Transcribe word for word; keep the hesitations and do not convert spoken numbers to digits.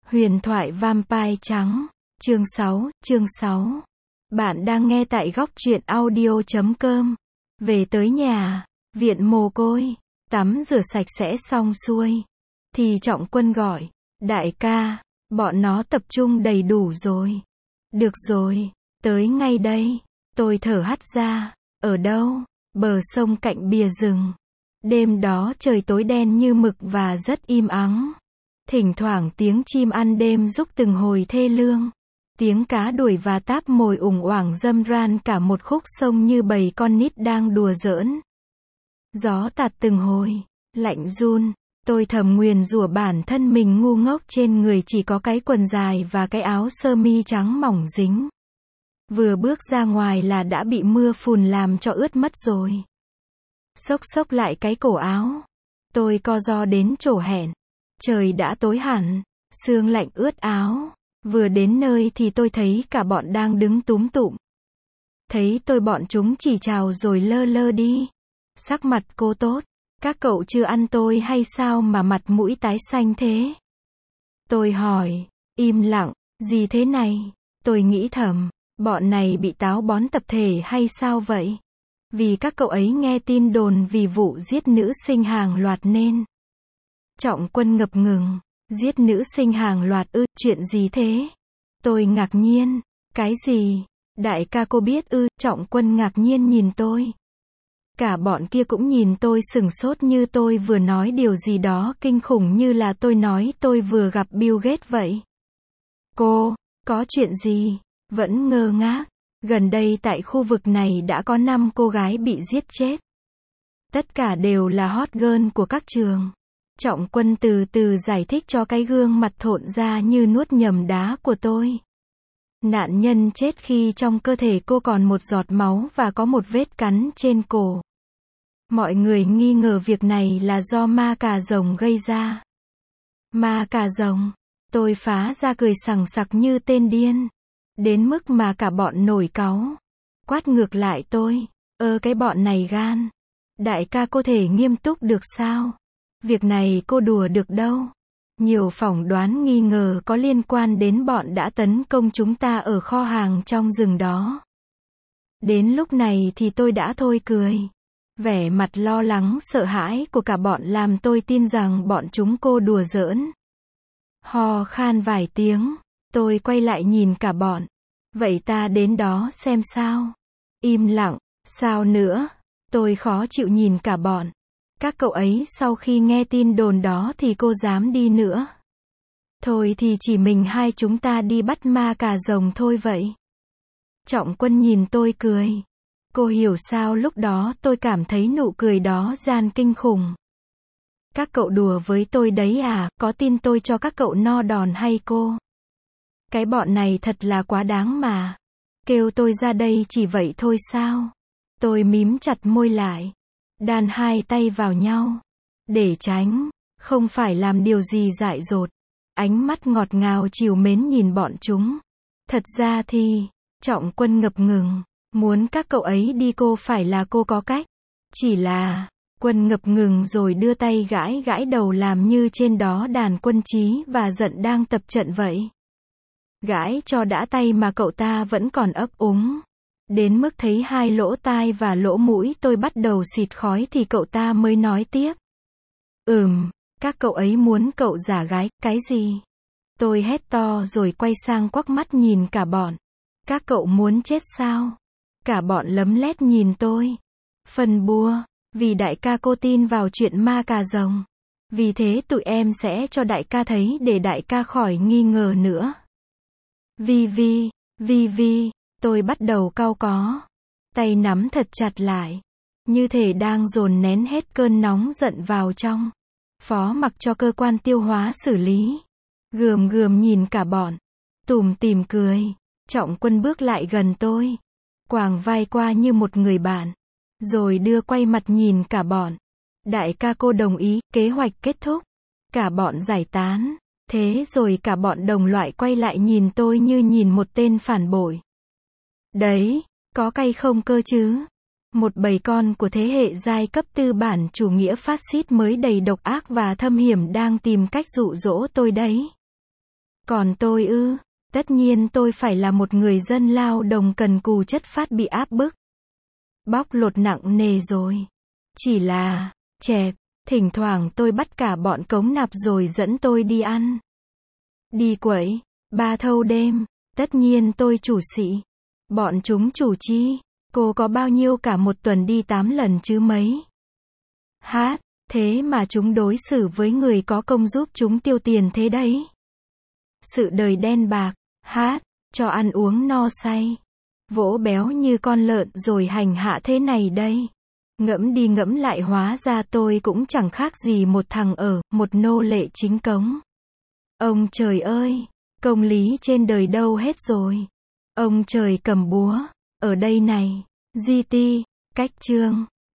Huyền thoại Vampire trắng. Chương sáu, chương sáu. Bạn đang nghe tại góc truyện audio chấm com. Về tới nhà, viện mồ côi, tắm rửa sạch sẽ xong xuôi. Thì Trọng Quân gọi, đại ca, bọn nó tập trung đầy đủ rồi. Được rồi, tới ngay đây. Tôi thở hắt ra, ở đâu? Bờ sông cạnh bìa rừng. Đêm đó trời tối đen như mực và rất im ắng. Thỉnh thoảng tiếng chim ăn đêm rúc từng hồi thê lương. Tiếng cá đuổi và táp mồi ủng oảng râm ran cả một khúc sông như bầy con nít đang đùa giỡn. Gió tạt từng hồi, lạnh run, tôi thầm nguyền rủa bản thân mình ngu ngốc trên người chỉ có cái quần dài và cái áo sơ mi trắng mỏng dính. Vừa bước ra ngoài là đã bị mưa phùn làm cho ướt mất rồi. Xốc xốc lại cái cổ áo. Tôi co ro đến chỗ hẹn. Trời đã tối hẳn, sương lạnh ướt áo. Vừa đến nơi thì tôi thấy cả bọn đang đứng túm tụm. Thấy tôi bọn chúng chỉ chào rồi lơ lơ đi. Sắc mặt cô tốt, các cậu chưa ăn tôi hay sao mà mặt mũi tái xanh thế? Tôi hỏi, im lặng, gì thế này? Tôi nghĩ thầm, bọn này bị táo bón tập thể hay sao vậy? Vì các cậu ấy nghe tin đồn vì vụ giết nữ sinh hàng loạt nên. Trọng Quân ngập ngừng, giết nữ sinh hàng loạt ư, chuyện gì thế? Tôi ngạc nhiên, cái gì? Đại ca cô biết ư? Trọng Quân ngạc nhiên nhìn tôi. Cả bọn kia cũng nhìn tôi sửng sốt như tôi vừa nói điều gì đó kinh khủng như là tôi nói tôi vừa gặp Bill Gates vậy. Cô, có chuyện gì? Vẫn ngơ ngác. Gần đây tại khu vực này đã có năm cô gái bị giết chết. Tất cả đều là hot girl của các trường. Trọng Quân từ từ giải thích cho cái gương mặt thộn ra như nuốt nhầm đá của tôi. Nạn nhân chết khi trong cơ thể cô còn một giọt máu và có một vết cắn trên cổ. Mọi người nghi ngờ việc này là do ma cà rồng gây ra. Ma cà rồng? Tôi phá ra cười sằng sặc như tên điên. Đến mức mà cả bọn nổi cáu. Quát ngược lại tôi. Ơ cái bọn này gan. Đại ca cô thể nghiêm túc được sao? Việc này cô đùa được đâu. Nhiều phỏng đoán nghi ngờ có liên quan đến bọn đã tấn công chúng ta ở kho hàng trong rừng đó. Đến lúc này thì tôi đã thôi cười. Vẻ mặt lo lắng sợ hãi của cả bọn làm tôi tin rằng bọn chúng cô đùa giỡn. Ho khan vài tiếng, tôi quay lại nhìn cả bọn. Vậy ta đến đó xem sao. Im lặng, sao nữa? Tôi khó chịu nhìn cả bọn. Các cậu ấy sau khi nghe tin đồn đó thì cô dám đi nữa. Thôi thì chỉ mình hai chúng ta đi bắt ma cà rồng thôi vậy. Trọng Quân nhìn tôi cười. Cô hiểu sao lúc đó tôi cảm thấy nụ cười đó gian kinh khủng. Các cậu đùa với tôi đấy à, có tin tôi cho các cậu no đòn hay cô? Cái bọn này thật là quá đáng mà. Kêu tôi ra đây chỉ vậy thôi sao? Tôi mím chặt môi lại. Đan hai tay vào nhau. Để tránh. Không phải làm điều gì dại dột. Ánh mắt ngọt ngào trìu mến nhìn bọn chúng. Thật ra thì, Trọng Quân ngập ngừng. Muốn các cậu ấy đi cô phải là cô có cách. Chỉ là, Quân ngập ngừng rồi đưa tay gãi gãi đầu làm như trên đó đàn Quân Trí và Giận đang tập trận vậy. Gãi cho đã tay mà cậu ta vẫn còn ấp úng. Đến mức thấy hai lỗ tai và lỗ mũi tôi bắt đầu xịt khói thì cậu ta mới nói tiếp. Ừm, các cậu ấy muốn cậu giả gái, cái gì? Tôi hét to rồi quay sang quắc mắt nhìn cả bọn. Các cậu muốn chết sao? Cả bọn lấm lét nhìn tôi. Phần bua, vì đại ca cô tin vào chuyện ma cà rồng. Vì thế tụi em sẽ cho đại ca thấy để đại ca khỏi nghi ngờ nữa. Vi Vi, Vi Vi, tôi bắt đầu cau có. Tay nắm thật chặt lại. Như thể đang dồn nén hết cơn nóng giận vào trong. Phó mặc cho cơ quan tiêu hóa xử lý. Gườm gườm nhìn cả bọn. Tủm tỉm cười. Trọng Quân bước lại gần tôi. Quàng vai qua như một người bạn. Rồi đưa quay mặt nhìn cả bọn. Đại ca cô đồng ý, kế hoạch kết thúc. Cả bọn giải tán. Thế rồi cả bọn đồng loại quay lại nhìn tôi như nhìn một tên phản bội. Đấy, có cay không cơ chứ? Một bầy con của thế hệ giai cấp tư bản chủ nghĩa phát xít mới đầy độc ác và thâm hiểm đang tìm cách dụ dỗ tôi đấy. Còn tôi ư? Tất nhiên tôi phải là một người dân lao động cần cù chất phát bị áp bức. Bóc lột nặng nề rồi. Chỉ là, chẹp, thỉnh thoảng tôi bắt cả bọn cống nạp rồi dẫn tôi đi ăn. Đi quẩy, ba thâu đêm, tất nhiên tôi chủ sĩ. Bọn chúng chủ chi, cô có bao nhiêu cả một tuần đi tám lần chứ mấy. Hát, thế mà chúng đối xử với người có công giúp chúng tiêu tiền thế đấy. Sự đời đen bạc, hát, cho ăn uống no say. Vỗ béo như con lợn rồi hành hạ thế này đây. Ngẫm đi ngẫm lại hóa ra tôi cũng chẳng khác gì một thằng ở, một nô lệ chính cống. Ông trời ơi, công lý trên đời đâu hết rồi. Ông trời cầm búa, ở đây này, giê tê, cách chương.